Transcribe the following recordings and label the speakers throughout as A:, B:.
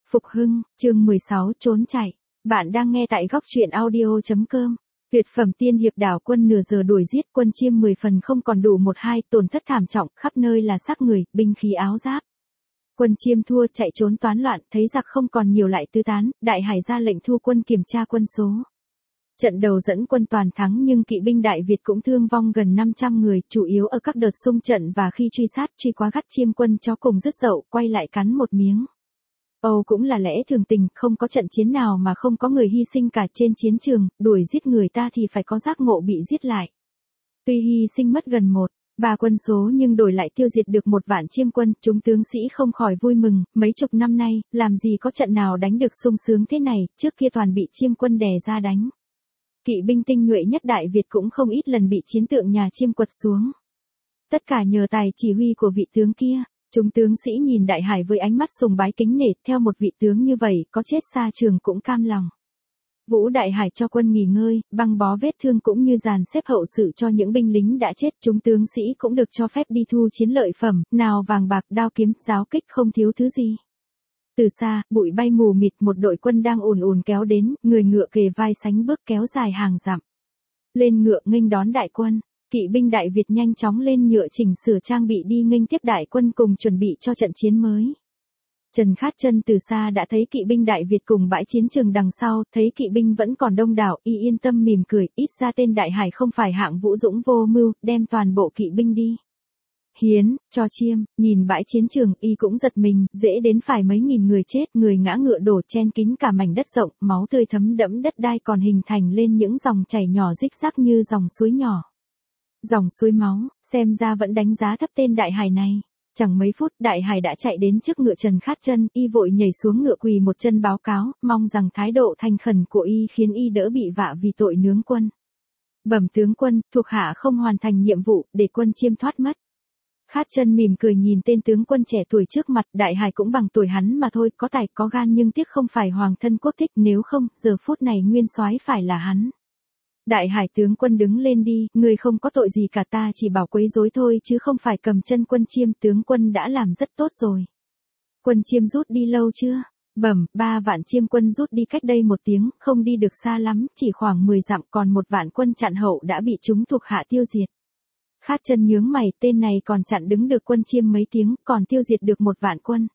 A: Phục hưng, chương 16 trốn chạy. Bạn đang nghe tại góc truyện audio.com. Tuyệt phẩm tiên hiệp đảo quân nửa giờ đuổi giết quân chiêm 10 phần không còn đủ 1-2, tổn thất thảm trọng, khắp nơi là xác người, binh khí áo giáp. Quân chiêm thua chạy trốn toán loạn, thấy giặc không còn nhiều lại tứ tán, Đại Hải ra lệnh thu quân kiểm tra quân số. Trận đầu dẫn quân toàn thắng nhưng kỵ binh Đại Việt cũng thương vong gần 500 người, chủ yếu ở các đợt xung trận và khi truy quá gắt chiêm quân chó cùng dứt dậu, quay lại cắn một miếng. Âu cũng là lẽ thường tình, không có trận chiến nào mà không có người hy sinh cả trên chiến trường, đuổi giết người ta thì phải có giác ngộ bị giết lại. Tuy hy sinh mất gần 1/3 quân số nhưng đổi lại tiêu diệt được 1 vạn chiêm quân, chúng tướng sĩ không khỏi vui mừng, mấy chục năm nay, làm gì có trận nào đánh được sung sướng thế này, trước kia toàn bị chiêm quân đè ra đánh. Kỵ binh tinh nhuệ nhất Đại Việt cũng không ít lần bị chiến tượng nhà chiêm quật xuống. Tất cả nhờ tài chỉ huy của vị tướng kia. Chúng tướng sĩ nhìn Đại Hải với ánh mắt sùng bái kính nể, theo một vị tướng như vậy, có chết xa trường cũng cam lòng. Vũ Đại Hải cho quân nghỉ ngơi, băng bó vết thương cũng như dàn xếp hậu sự cho những binh lính đã chết, chúng tướng sĩ cũng được cho phép đi thu chiến lợi phẩm, nào vàng bạc, đao kiếm, giáo kích không thiếu thứ gì. Từ xa, bụi bay mù mịt, một đội quân đang ùn ùn kéo đến, người ngựa kề vai sánh bước kéo dài hàng dặm. Lên ngựa nghênh đón đại quân. Kỵ binh Đại Việt nhanh chóng lên ngựa chỉnh sửa trang bị đi nghênh tiếp đại quân cùng chuẩn bị cho trận chiến mới. Trần Khát Chân từ xa đã thấy kỵ binh Đại Việt cùng bãi chiến trường đằng sau, thấy kỵ binh vẫn còn đông đảo, y yên tâm mỉm cười, ít ra tên Đại Hải không phải hạng vũ dũng vô mưu, đem toàn bộ kỵ binh đi. Hiến, cho chiêm, nhìn bãi chiến trường, y cũng giật mình, dễ đến phải mấy nghìn người chết, người ngã ngựa đổ chen kín cả mảnh đất rộng, máu tươi thấm đẫm đất đai còn hình thành lên những dòng chảy nhỏ rích rắc như dòng suối nhỏ. Dòng suối máu, xem ra vẫn đánh giá thấp tên Đại Hải này. Chẳng mấy phút, Đại Hải đã chạy đến trước ngựa Trần Khát Chân, y vội nhảy xuống ngựa quỳ một chân báo cáo, mong rằng thái độ thành khẩn của y khiến y đỡ bị vạ vì tội nướng quân. Bẩm tướng quân, thuộc hạ không hoàn thành nhiệm vụ, để quân chiêm thoát mất. Khát Chân mỉm cười nhìn tên tướng quân trẻ tuổi trước mặt, Đại Hải cũng bằng tuổi hắn mà thôi, có tài có gan nhưng tiếc không phải hoàng thân quốc thích, nếu không, giờ phút này nguyên soái phải là hắn. Đại Hải tướng quân đứng lên đi, người không có tội gì cả, ta chỉ bảo quấy rối thôi chứ không phải cầm chân quân chiêm, tướng quân đã làm rất tốt rồi. Quân chiêm rút đi lâu chưa? Bẩm, 3 vạn chiêm quân rút đi cách đây 1 tiếng, không đi được xa lắm, chỉ khoảng 10 dặm, còn 1 vạn quân chặn hậu đã bị chúng thuộc hạ tiêu diệt. Khát Chân nhướng mày, tên này còn chặn đứng được quân chiêm mấy tiếng, còn tiêu diệt được 1 vạn quân.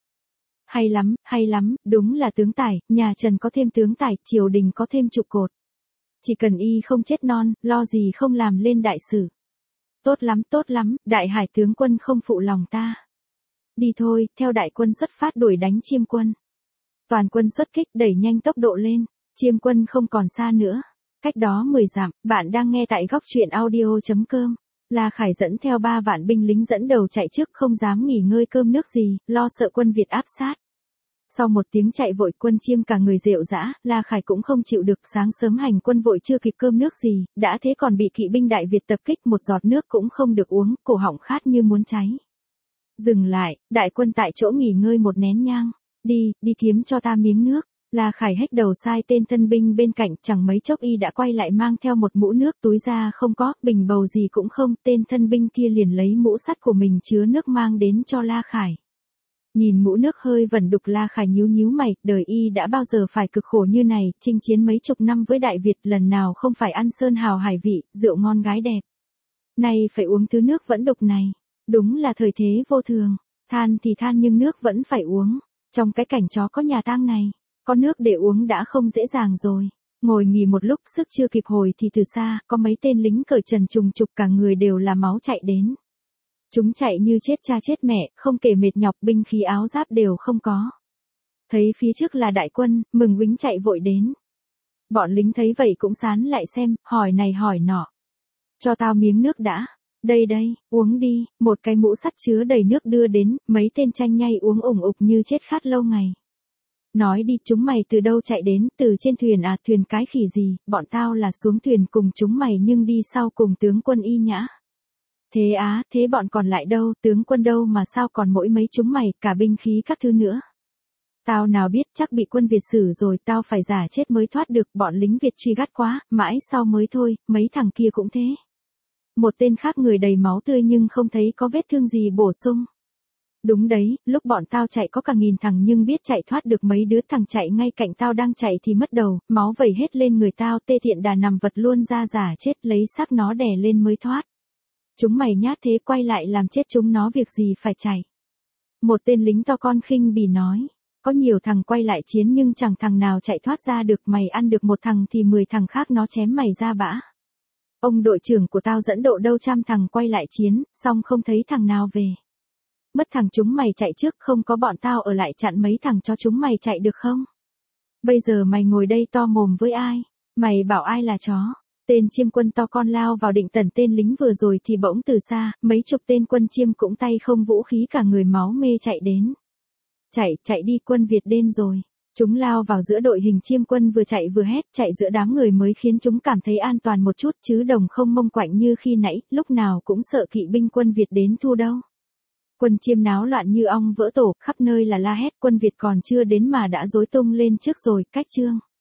A: Hay lắm, đúng là tướng tài, nhà Trần có thêm tướng tài, triều đình có thêm trụ cột. Chỉ cần y không chết non, lo gì không làm lên đại sự. Tốt lắm, Đại Hải tướng quân không phụ lòng ta. Đi thôi, theo đại quân xuất phát đuổi đánh chiêm quân. Toàn quân xuất kích đẩy nhanh tốc độ lên, chiêm quân không còn xa nữa. Cách đó 10 dặm, bạn đang nghe tại góc truyện audio.com. La Khải dẫn theo 3 vạn binh lính dẫn đầu chạy trước không dám nghỉ ngơi cơm nước gì, lo sợ quân Việt áp sát. Sau 1 tiếng chạy vội quân chiêm cả người rệu rã, La Khải cũng không chịu được, sáng sớm hành quân vội chưa kịp cơm nước gì, đã thế còn bị kỵ binh Đại Việt tập kích, một giọt nước cũng không được uống, cổ họng khát như muốn cháy. Dừng lại, đại quân tại chỗ nghỉ ngơi 1 nén nhang. Đi kiếm cho ta miếng nước. La Khải hách đầu sai tên thân binh bên cạnh, chẳng mấy chốc y đã quay lại mang theo 1 mũ nước, túi da không có, bình bầu gì cũng không, tên thân binh kia liền lấy mũ sắt của mình chứa nước mang đến cho La Khải. Nhìn mũ nước hơi vẩn đục, La Khải nhíu mày, đời y đã bao giờ phải cực khổ như này, chinh chiến mấy chục năm với Đại Việt, lần nào không phải ăn sơn hào hải vị, rượu ngon gái đẹp. Nay phải uống thứ nước vẫn đục này, đúng là thời thế vô thường, than thì than nhưng nước vẫn phải uống, trong cái cảnh chó có nhà tang này, có nước để uống đã không dễ dàng rồi. Ngồi nghỉ một lúc, sức chưa kịp hồi thì từ xa, có mấy tên lính cởi trần trùng trục cả người đều là máu chạy đến. Chúng chạy như chết cha chết mẹ, không kể mệt nhọc, binh khí áo giáp đều không có. Thấy phía trước là đại quân, mừng quính chạy vội đến. Bọn lính thấy vậy cũng sán lại xem, hỏi này hỏi nọ. Cho tao miếng nước đã. Đây, uống đi, một cái mũ sắt chứa đầy nước đưa đến, mấy tên tranh nhai uống ủng ục như chết khát lâu ngày. Nói đi, chúng mày từ đâu chạy đến, từ trên thuyền à, thuyền cái khỉ gì, bọn tao là xuống thuyền cùng chúng mày nhưng đi sau cùng tướng quân Y Nhã. Thế bọn còn lại đâu, tướng quân đâu mà sao còn mỗi mấy chúng mày, cả binh khí các thứ nữa. Tao nào biết, chắc bị quân Việt xử rồi, tao phải giả chết mới thoát được, bọn lính Việt truy gắt quá, mãi sau mới thôi, mấy thằng kia cũng thế. Một tên khác người đầy máu tươi nhưng không thấy có vết thương gì bổ sung. Đúng đấy, lúc bọn tao chạy có cả 1000 thằng nhưng biết chạy thoát được mấy đứa thằng chạy ngay cạnh tao đang chạy thì mất đầu, máu vẩy hết lên người tao, Tê Thiện Đà nằm vật luôn ra giả chết, lấy xác nó đè lên mới thoát. Chúng mày nhát thế, quay lại làm chết chúng nó việc gì phải chạy. Một tên lính to con khinh bỉ nói. Có nhiều thằng quay lại chiến nhưng chẳng thằng nào chạy thoát ra được, mày ăn được một thằng thì 10 thằng khác nó chém mày ra bã. Ông đội trưởng của tao dẫn độ đâu 100 thằng quay lại chiến, xong không thấy thằng nào về. Mất thằng chúng mày chạy trước, không có bọn tao ở lại chặn mấy thằng cho chúng mày chạy được không? Bây giờ mày ngồi đây to mồm với ai? Mày bảo ai là chó? Tên chiêm quân to con lao vào định tẩn tên lính vừa rồi thì bỗng từ xa, mấy chục tên quân chiêm cũng tay không vũ khí cả người máu mê chạy đến. Chạy đi, quân Việt đến rồi. Chúng lao vào giữa đội hình chiêm quân vừa chạy vừa hét, chạy giữa đám người mới khiến chúng cảm thấy an toàn một chút chứ đồng không mông quạnh như khi nãy, lúc nào cũng sợ kỵ binh quân Việt đến thu đâu. Quân chiêm náo loạn như ong vỡ tổ, khắp nơi là la hét, quân Việt còn chưa đến mà đã rối tung lên trước rồi, cách chương.